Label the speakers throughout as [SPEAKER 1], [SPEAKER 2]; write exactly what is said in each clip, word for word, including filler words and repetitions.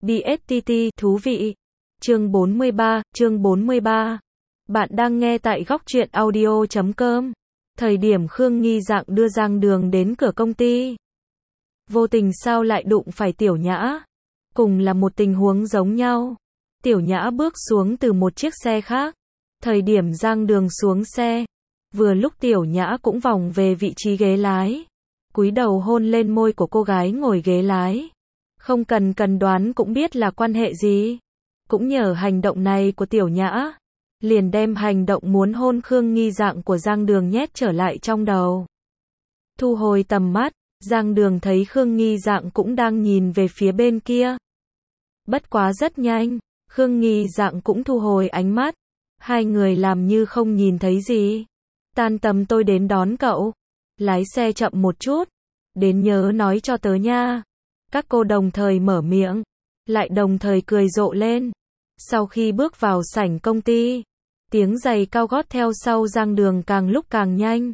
[SPEAKER 1] đê ét tê tê, thú vị. Chương bốn mươi ba, chương bốn mươi ba. Bạn đang nghe tại góc truyện audio chấm com. Thời điểm Khương Nghi Dạng đưa Giang Đường đến cửa công ty. Vô tình sao lại đụng phải Tiểu Nhã. Cùng là một tình huống giống nhau. Tiểu Nhã bước xuống từ một chiếc xe khác. Thời điểm Giang Đường xuống xe. Vừa lúc Tiểu Nhã cũng vòng về vị trí ghế lái. Cúi đầu hôn lên môi của cô gái ngồi ghế lái. Không cần cần đoán cũng biết là quan hệ gì. Cũng nhờ hành động này của Tiểu Nhã. Liền đem hành động muốn hôn Khương Nghi Dạng của Giang Đường nhét trở lại trong đầu. Thu hồi tầm mắt, Giang Đường thấy Khương Nghi Dạng cũng đang nhìn về phía bên kia. Bất quá rất nhanh, Khương Nghi Dạng cũng thu hồi ánh mắt. Hai người làm như không nhìn thấy gì. Tan tầm tôi đến đón cậu. Lái xe chậm một chút. Đến nhớ nói cho tớ nha. Các cô đồng thời mở miệng. Lại đồng thời cười rộ lên. Sau khi bước vào sảnh công ty, tiếng giày cao gót theo sau Giang Đường càng lúc càng nhanh.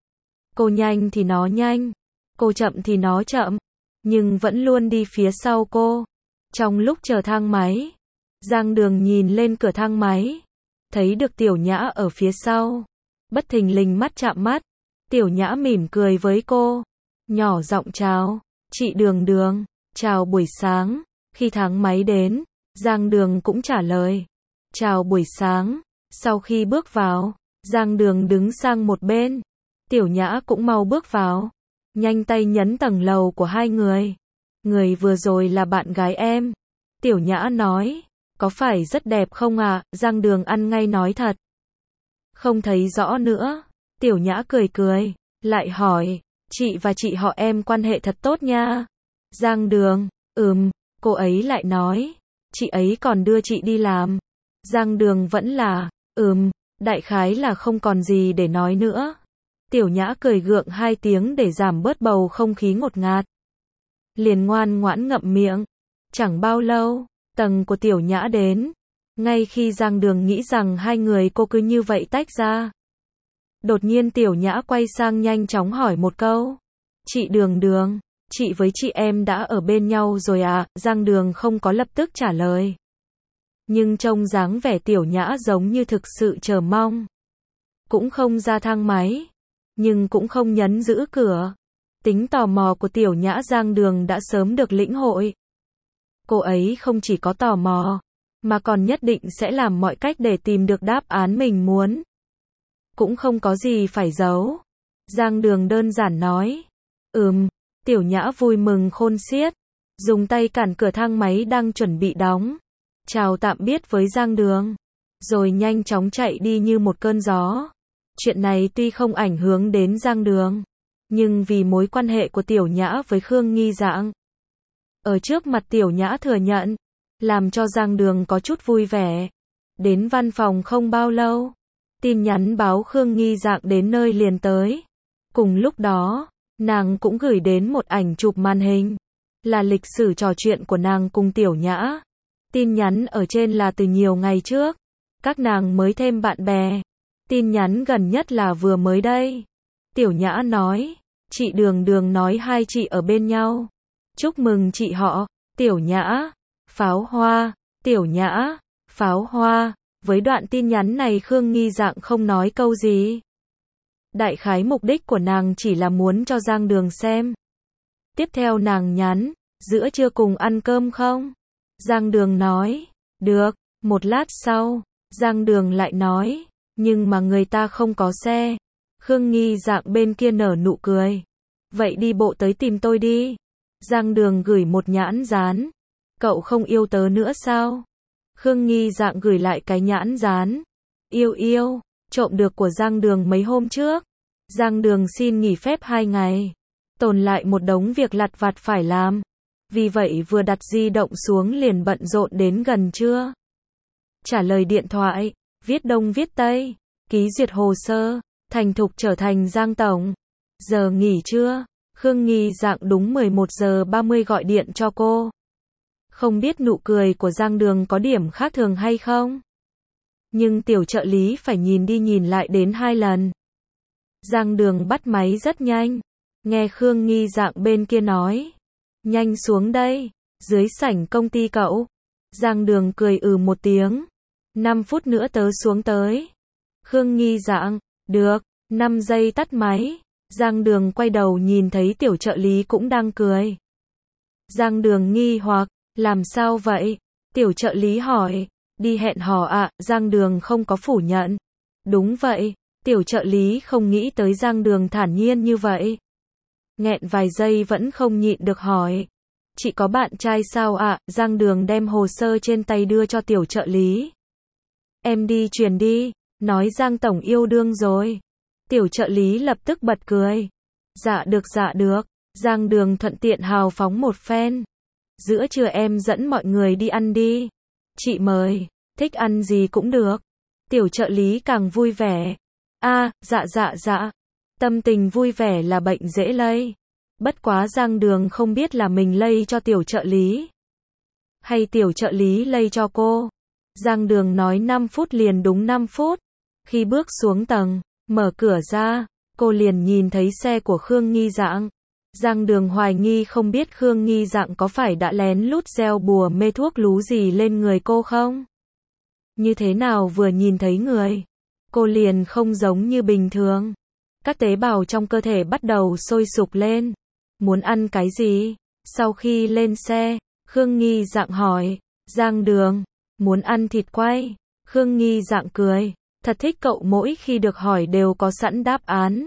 [SPEAKER 1] Cô nhanh thì nó nhanh. Cô chậm thì nó chậm. Nhưng vẫn luôn đi phía sau cô. Trong lúc chờ thang máy, Giang Đường nhìn lên cửa thang máy. Thấy được Tiểu Nhã ở phía sau. Bất thình lình mắt chạm mắt. Tiểu Nhã mỉm cười với cô. Nhỏ giọng chào. Chị Đường Đường. Chào buổi sáng. Khi thang máy đến, Giang Đường cũng trả lời. Chào buổi sáng. Sau khi bước vào, Giang Đường đứng sang một bên. Tiểu Nhã cũng mau bước vào. Nhanh tay nhấn tầng lầu của hai người. Người vừa rồi là bạn gái em. Tiểu Nhã nói. Có phải rất đẹp không à? Giang Đường ăn ngay nói thật. Không thấy rõ nữa. Tiểu Nhã cười cười. Lại hỏi. Chị và chị họ em quan hệ thật tốt nha. Giang Đường. Ừm. Cô ấy lại nói. Chị ấy còn đưa chị đi làm. Giang Đường vẫn là. Ừm. Đại khái là không còn gì để nói nữa. Tiểu Nhã cười gượng hai tiếng để giảm bớt bầu không khí ngột ngạt. Liền ngoan ngoãn ngậm miệng. Chẳng bao lâu, tầng của Tiểu Nhã đến. Ngay khi Giang Đường nghĩ rằng hai người cô cứ như vậy tách ra. Đột nhiên Tiểu Nhã quay sang nhanh chóng hỏi một câu. Chị Đường Đường, chị với chị em đã ở bên nhau rồi à? Giang Đường không có lập tức trả lời. Nhưng trông dáng vẻ Tiểu Nhã giống như thực sự chờ mong. Cũng không ra thang máy. Nhưng cũng không nhấn giữ cửa. Tính tò mò của Tiểu Nhã Giang Đường đã sớm được lĩnh hội. Cô ấy không chỉ có tò mò, mà còn nhất định sẽ làm mọi cách để tìm được đáp án mình muốn. Cũng không có gì phải giấu. Giang Đường đơn giản nói. Ừm. Tiểu Nhã vui mừng khôn xiết. Dùng tay cản cửa thang máy đang chuẩn bị đóng. Chào tạm biệt với Giang Đường. Rồi nhanh chóng chạy đi như một cơn gió. Chuyện này tuy không ảnh hưởng đến Giang Đường. Nhưng vì mối quan hệ của Tiểu Nhã với Khương Nghi Dạng. Ở trước mặt Tiểu Nhã thừa nhận. Làm cho Giang Đường có chút vui vẻ. Đến văn phòng không bao lâu. Tin nhắn báo Khương Nghi Dạng đến nơi liền tới. Cùng lúc đó, nàng cũng gửi đến một ảnh chụp màn hình. Là lịch sử trò chuyện của nàng cùng Tiểu Nhã. Tin nhắn ở trên là từ nhiều ngày trước. Các nàng mới thêm bạn bè. Tin nhắn gần nhất là vừa mới đây. Tiểu Nhã nói. Chị Đường Đường nói hai chị ở bên nhau. Chúc mừng chị họ. Tiểu Nhã. Pháo hoa. Tiểu Nhã. Pháo hoa. Với đoạn tin nhắn này Khương Nghi Dạng không nói câu gì. Đại khái mục đích của nàng chỉ là muốn cho Giang Đường xem. Tiếp theo nàng nhắn. Giữa trưa cùng ăn cơm không? Giang Đường nói. Được. Một lát sau, Giang Đường lại nói. Nhưng mà người ta không có xe. Khương Nghi Dạng bên kia nở nụ cười. Vậy đi bộ tới tìm tôi đi. Giang Đường gửi một nhãn dán. Cậu không yêu tớ nữa sao? Khương Nghi Dạng gửi lại cái nhãn dán. Yêu yêu, trộm được của Giang Đường mấy hôm trước. Giang Đường xin nghỉ phép hai ngày. Tồn lại một đống việc lặt vặt phải làm. Vì vậy vừa đặt di động xuống liền bận rộn đến gần trưa. Trả lời điện thoại, viết đông viết tây, ký duyệt hồ sơ, thành thục trở thành Giang Tổng. Giờ nghỉ trưa, Khương Nghi Dạng đúng mười một giờ ba mươi gọi điện cho cô. Không biết nụ cười của Giang Đường có điểm khác thường hay không? Nhưng tiểu trợ lý phải nhìn đi nhìn lại đến hai lần. Giang Đường bắt máy rất nhanh. Nghe Khương Nghi Dạng bên kia nói. Nhanh xuống đây. Dưới sảnh công ty cậu. Giang Đường cười ừ một tiếng. năm phút nữa tớ xuống tới. Khương Nghi Dạng, được, năm giây tắt máy. Giang Đường quay đầu nhìn thấy tiểu trợ lý cũng đang cười. Giang Đường nghi hoặc, làm sao vậy? Tiểu trợ lý hỏi, đi hẹn hò ạ, à? Giang Đường không có phủ nhận. Đúng vậy, tiểu trợ lý không nghĩ tới Giang Đường thản nhiên như vậy. Nghẹn vài giây vẫn không nhịn được hỏi. Chị có bạn trai sao ạ? À? Giang Đường đem hồ sơ trên tay đưa cho tiểu trợ lý. Em đi truyền đi, nói Giang Tổng yêu đương rồi. Tiểu trợ lý lập tức bật cười. Dạ được dạ được, Giang Đường thuận tiện hào phóng một phen. Giữa trưa em dẫn mọi người đi ăn đi. Chị mời, thích ăn gì cũng được. Tiểu trợ lý càng vui vẻ. A, à, dạ dạ dạ. Tâm tình vui vẻ là bệnh dễ lây. Bất quá Giang Đường không biết là mình lây cho tiểu trợ lý. Hay tiểu trợ lý lây cho cô. Giang Đường nói năm phút liền đúng năm phút. Khi bước xuống tầng, mở cửa ra, cô liền nhìn thấy xe của Khương Nghi Dạng. Giang Đường hoài nghi không biết Khương Nghi Dạng có phải đã lén lút gieo bùa mê thuốc lú gì lên người cô không? Như thế nào vừa nhìn thấy người, cô liền không giống như bình thường. Các tế bào trong cơ thể bắt đầu sôi sục lên. Muốn ăn cái gì? Sau khi lên xe, Khương Nghi Dạng hỏi. Giang Đường, muốn ăn thịt quay. Khương Nghi Dạng cười. Thật thích cậu mỗi khi được hỏi đều có sẵn đáp án.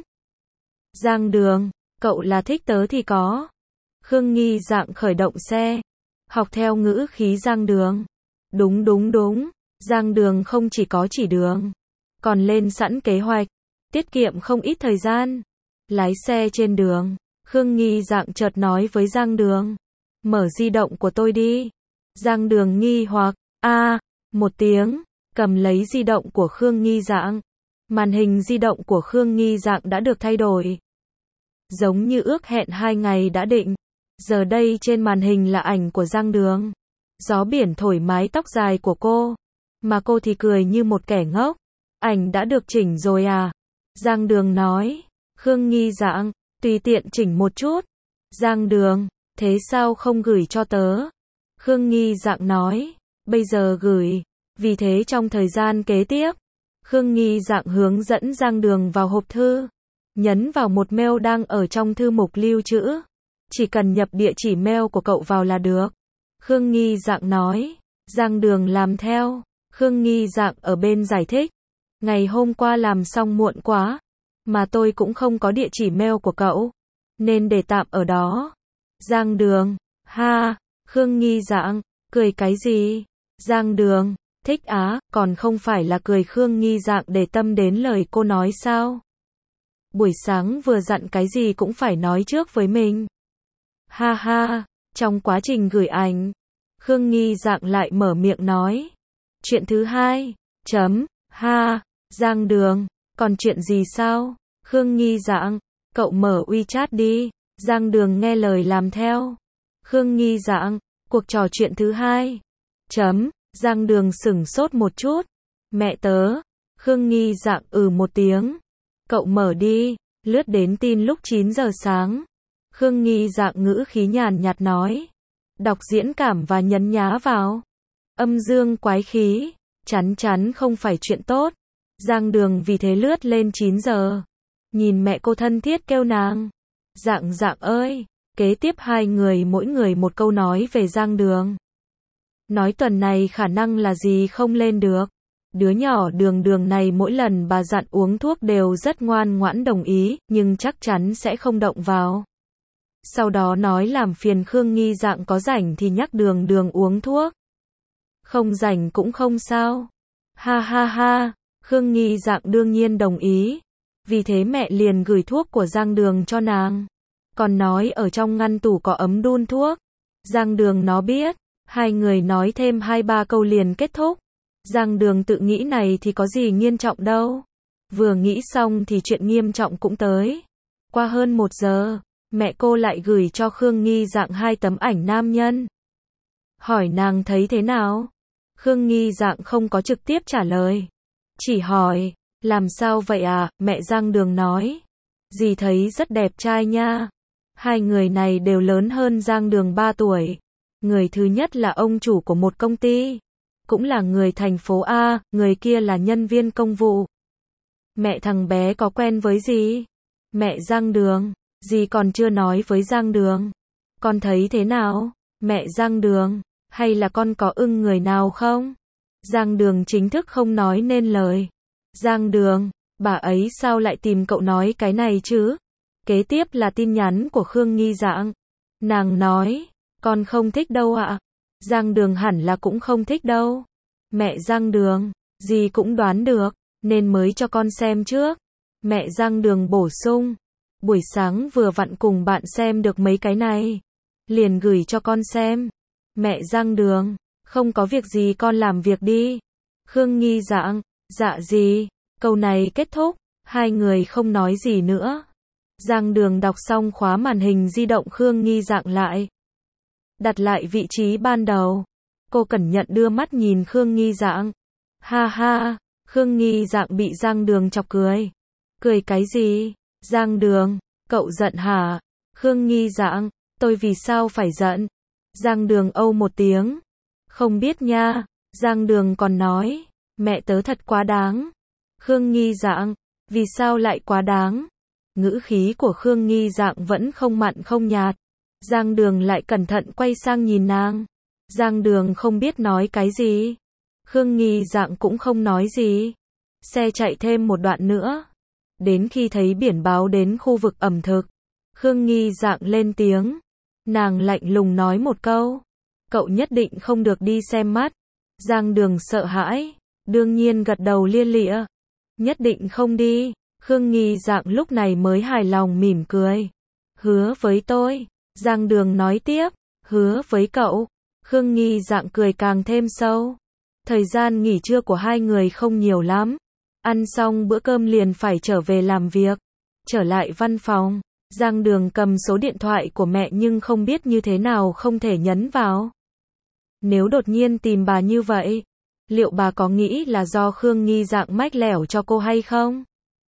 [SPEAKER 1] Giang Đường, cậu là thích tớ thì có. Khương Nghi Dạng khởi động xe. Học theo ngữ khí Giang Đường. Đúng đúng đúng. Giang Đường không chỉ có chỉ đường, còn lên sẵn kế hoạch. Tiết kiệm không ít thời gian. Lái xe trên đường, Khương Nghi Dạng chợt nói với Giang Đường. Mở di động của tôi đi. Giang Đường nghi hoặc, a à, một tiếng, cầm lấy di động của Khương Nghi Dạng. Màn hình di động của Khương Nghi Dạng đã được thay đổi. Giống như ước hẹn hai ngày đã định. Giờ đây trên màn hình là ảnh của Giang Đường. Gió biển thổi mái tóc dài của cô. Mà cô thì cười như một kẻ ngốc. Ảnh đã được chỉnh rồi à? Giang Đường nói. Khương Nghi Dạng, tùy tiện chỉnh một chút. Giang Đường, thế sao không gửi cho tớ? Khương Nghi Dạng nói. Bây giờ gửi. Vì thế trong thời gian kế tiếp, Khương Nghi Dạng hướng dẫn Giang Đường vào hộp thư. Nhấn vào một mail đang ở trong thư mục lưu trữ. Chỉ cần nhập địa chỉ mail của cậu vào là được. Khương Nghi Dạng nói. Giang Đường làm theo. Khương Nghi Dạng ở bên giải thích. Ngày hôm qua làm xong muộn quá. Mà tôi cũng không có địa chỉ mail của cậu. Nên để tạm ở đó. Giang Đường. Ha. Khương Nghi Dạng. Cười cái gì? Giang Đường. Thích á, còn không phải là cười. Khương Nghi Dạng để tâm đến lời cô nói sao? Buổi sáng vừa dặn cái gì cũng phải nói trước với mình. Ha ha. Trong quá trình gửi ảnh, Khương Nghi Dạng lại mở miệng nói. Chuyện thứ hai. Chấm. Ha. Giang Đường. Còn chuyện gì sao? Khương Nghi Dạng. Cậu mở WeChat đi. Giang Đường nghe lời làm theo. Khương Nghi Dạng. Cuộc trò chuyện thứ hai. Chấm. Giang Đường sửng sốt một chút. Mẹ tớ. Khương Nghi Dạng ừ một tiếng. Cậu mở đi. Lướt đến tin lúc chín giờ sáng. Khương Nghi Dạng ngữ khí nhàn nhạt nói. Đọc diễn cảm và nhấn nhá vào. Âm dương quái khí. Chắn chắn không phải chuyện tốt. Giang Đường vì thế lướt lên chín giờ. Nhìn mẹ cô thân thiết kêu nàng. Dạng Dạng ơi. Kế tiếp hai người mỗi người một câu nói về Giang Đường. Nói tuần này khả năng là gì không lên được. Đứa nhỏ Đường Đường này mỗi lần bà dặn uống thuốc đều rất ngoan ngoãn đồng ý, nhưng chắc chắn sẽ không động vào. Sau đó nói làm phiền Khương Nghi Dạng có rảnh thì nhắc Đường Đường uống thuốc. Không rảnh cũng không sao. Ha ha ha, Khương Nghi Dạng đương nhiên đồng ý. Vì thế mẹ liền gửi thuốc của Giang Đường cho nàng. Còn nói ở trong ngăn tủ có ấm đun thuốc. Giang Đường nó biết. Hai người nói thêm hai ba câu liền kết thúc. Giang Đường tự nghĩ này thì có gì nghiêm trọng đâu. Vừa nghĩ xong thì chuyện nghiêm trọng cũng tới. Qua hơn một giờ, mẹ cô lại gửi cho Khương Nghi Dạng hai tấm ảnh nam nhân. Hỏi nàng thấy thế nào? Khương Nghi Dạng không có trực tiếp trả lời. Chỉ hỏi, làm sao vậy à? Mẹ Giang Đường nói. Dì thấy rất đẹp trai nha. Hai người này đều lớn hơn Giang Đường ba tuổi. Người thứ nhất là ông chủ của một công ty, cũng là người thành phố A, người kia là nhân viên công vụ. Mẹ thằng bé có quen với gì? Mẹ Giang Đường, dì còn chưa nói với Giang Đường. Con thấy thế nào? Mẹ Giang Đường, hay là con có ưng người nào không? Giang Đường chính thức không nói nên lời. Giang Đường, bà ấy sao lại tìm cậu nói cái này chứ? Kế tiếp là tin nhắn của Khương Nghi Dạng. Nàng nói, con không thích đâu ạ. Giang Đường hẳn là cũng không thích đâu. Mẹ Giang Đường, dì cũng đoán được, nên mới cho con xem trước. Mẹ Giang Đường bổ sung, buổi sáng vừa vặn cùng bạn xem được mấy cái này, liền gửi cho con xem. Mẹ Giang Đường, không có việc gì con làm việc đi. Khương Nghi Dạng, dạ gì? Câu này kết thúc, hai người không nói gì nữa. Giang Đường đọc xong khóa màn hình di động Khương Nghi Dạng lại. Đặt lại vị trí ban đầu. Cô cẩn nhận đưa mắt nhìn Khương Nghi Dạng. Ha ha, Khương Nghi Dạng bị Giang Đường chọc cười. Cười cái gì? Giang Đường, cậu giận hả? Khương Nghi Dạng, tôi vì sao phải giận? Giang Đường âu một tiếng. Không biết nha. Giang Đường còn nói, mẹ tớ thật quá đáng. Khương Nghi Dạng, vì sao lại quá đáng? Ngữ khí của Khương Nghi Dạng vẫn không mặn không nhạt. Giang Đường lại cẩn thận quay sang nhìn nàng. Giang Đường không biết nói cái gì. Khương Nghi Dạng cũng không nói gì. Xe chạy thêm một đoạn nữa. Đến khi thấy biển báo đến khu vực ẩm thực, Khương Nghi Dạng lên tiếng. Nàng lạnh lùng nói một câu. Cậu nhất định không được đi xem mắt. Giang Đường sợ hãi. Đương nhiên gật đầu lia lịa. Nhất định không đi. Khương Nghi Dạng lúc này mới hài lòng mỉm cười. Hứa với tôi. Giang Đường nói tiếp. Hứa với cậu. Khương Nghi Dạng cười càng thêm sâu. Thời gian nghỉ trưa của hai người không nhiều lắm. Ăn xong bữa cơm liền phải trở về làm việc. Trở lại văn phòng, Giang Đường cầm số điện thoại của mẹ nhưng không biết như thế nào không thể nhấn vào. Nếu đột nhiên tìm bà như vậy, liệu bà có nghĩ là do Khương Nghi Dạng mách lẻo cho cô hay không?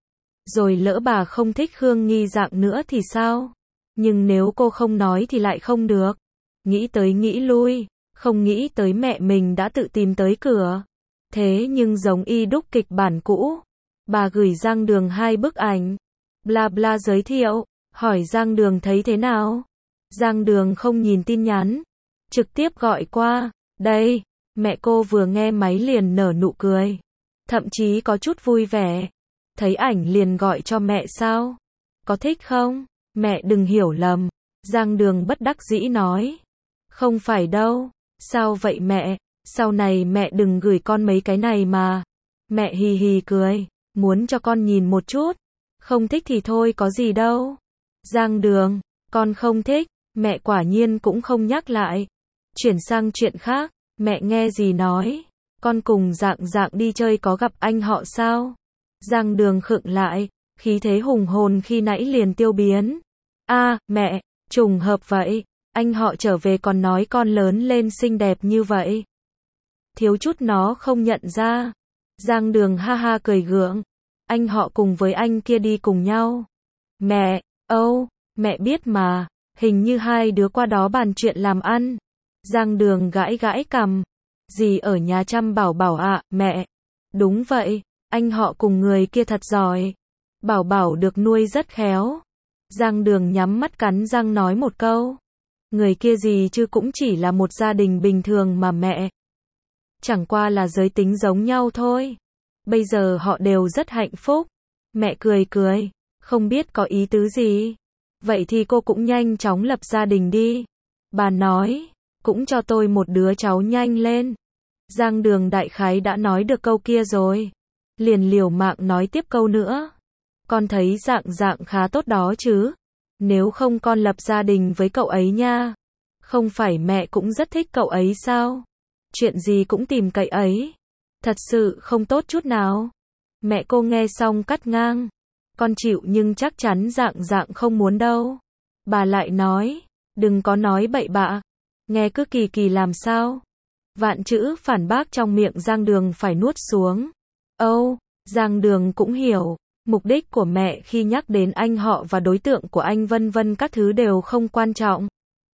[SPEAKER 1] Rồi lỡ bà không thích Khương Nghi Dạng nữa thì sao? Nhưng nếu cô không nói thì lại không được. Nghĩ tới nghĩ lui, không nghĩ tới mẹ mình đã tự tìm tới cửa. Thế nhưng giống y đúc kịch bản cũ. Bà gửi Giang Đường hai bức ảnh. Bla bla giới thiệu, hỏi Giang Đường thấy thế nào? Giang Đường không nhìn tin nhắn, trực tiếp gọi qua. Đây, mẹ cô vừa nghe máy liền nở nụ cười. Thậm chí có chút vui vẻ. Thấy ảnh liền gọi cho mẹ sao? Có thích không? Mẹ đừng hiểu lầm. Giang Đường bất đắc dĩ nói. Không phải đâu. Sao vậy mẹ? Sau này mẹ đừng gửi con mấy cái này mà. Mẹ hì hì cười. Muốn cho con nhìn một chút. Không thích thì thôi có gì đâu. Giang Đường, con không thích. Mẹ quả nhiên cũng không nhắc lại. Chuyển sang chuyện khác. Mẹ nghe gì nói? Con cùng Dạng Dạng đi chơi có gặp anh họ sao? Giang Đường khựng lại. Khí thế hùng hồn khi nãy liền tiêu biến. A, mẹ, trùng hợp vậy. Anh họ trở về còn nói con lớn lên xinh đẹp như vậy. Thiếu chút nó không nhận ra. Giang Đường ha ha cười gượng. Anh họ cùng với anh kia đi cùng nhau. Mẹ, âu, mẹ biết mà. Hình như hai đứa qua đó bàn chuyện làm ăn. Giang Đường gãi gãi cằm. Dì ở nhà chăm Bảo Bảo ạ, mẹ. Đúng vậy, anh họ cùng người kia thật giỏi. Bảo Bảo được nuôi rất khéo. Giang Đường nhắm mắt cắn răng nói một câu. Người kia gì chứ cũng chỉ là một gia đình bình thường mà mẹ. Chẳng qua là giới tính giống nhau thôi. Bây giờ họ đều rất hạnh phúc. Mẹ cười cười, không biết có ý tứ gì. Vậy thì cô cũng nhanh chóng lập gia đình đi. Bà nói, cũng cho tôi một đứa cháu nhanh lên. Giang Đường đại khái đã nói được câu kia rồi. Liền liều mạng nói tiếp câu nữa. Con thấy Dạng Dạng khá tốt đó chứ. Nếu không con lập gia đình với cậu ấy nha. Không phải mẹ cũng rất thích cậu ấy sao? Chuyện gì cũng tìm cậy ấy. Thật sự không tốt chút nào. Mẹ cô nghe xong cắt ngang. Con chịu nhưng chắc chắn Dạng Dạng không muốn đâu. Bà lại nói, đừng có nói bậy bạ. Nghe cứ kỳ kỳ làm sao. Vạn chữ phản bác trong miệng Giang Đường phải nuốt xuống. Âu, Giang Đường cũng hiểu. Mục đích của mẹ khi nhắc đến anh họ và đối tượng của anh vân vân các thứ đều không quan trọng.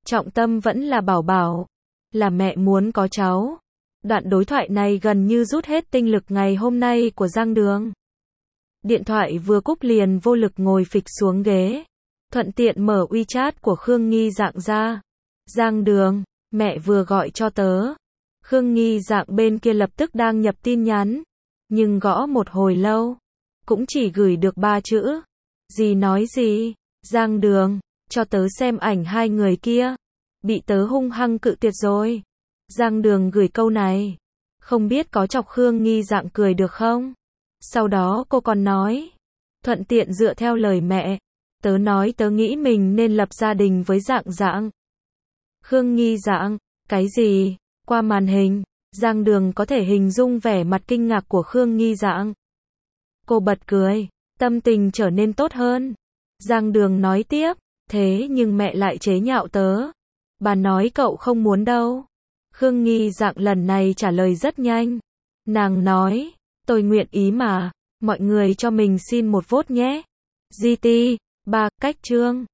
[SPEAKER 1] Trọng tâm vẫn là Bảo Bảo. Là mẹ muốn có cháu. Đoạn đối thoại này gần như rút hết tinh lực ngày hôm nay của Giang Đường. Điện thoại vừa cúp liền vô lực ngồi phịch xuống ghế. Thuận tiện mở WeChat của Khương Nghi Dạng ra. Giang Đường, mẹ vừa gọi cho tớ. Khương Nghi Dạng bên kia lập tức đang nhập tin nhắn. Nhưng gõ một hồi lâu. Cũng chỉ gửi được ba chữ. Gì nói gì? Giang Đường, cho tớ xem ảnh hai người kia. Bị tớ hung hăng cự tuyệt rồi. Giang Đường gửi câu này. Không biết có chọc Khương Nghi Dạng cười được không? Sau đó cô còn nói. Thuận tiện dựa theo lời mẹ. Tớ nói tớ nghĩ mình nên lập gia đình với Dạng Dạng. Khương Nghi Dạng, cái gì? Qua màn hình, Giang Đường có thể hình dung vẻ mặt kinh ngạc của Khương Nghi Dạng. Cô bật cười, tâm tình trở nên tốt hơn. Giang Đường nói tiếp, thế nhưng mẹ lại chế nhạo tớ. Bà nói cậu không muốn đâu. Khương Nghi Dạng lần này trả lời rất nhanh. Nàng nói, tôi nguyện ý mà, mọi người cho mình xin một vote nhé. giê tê, ba, cách chương.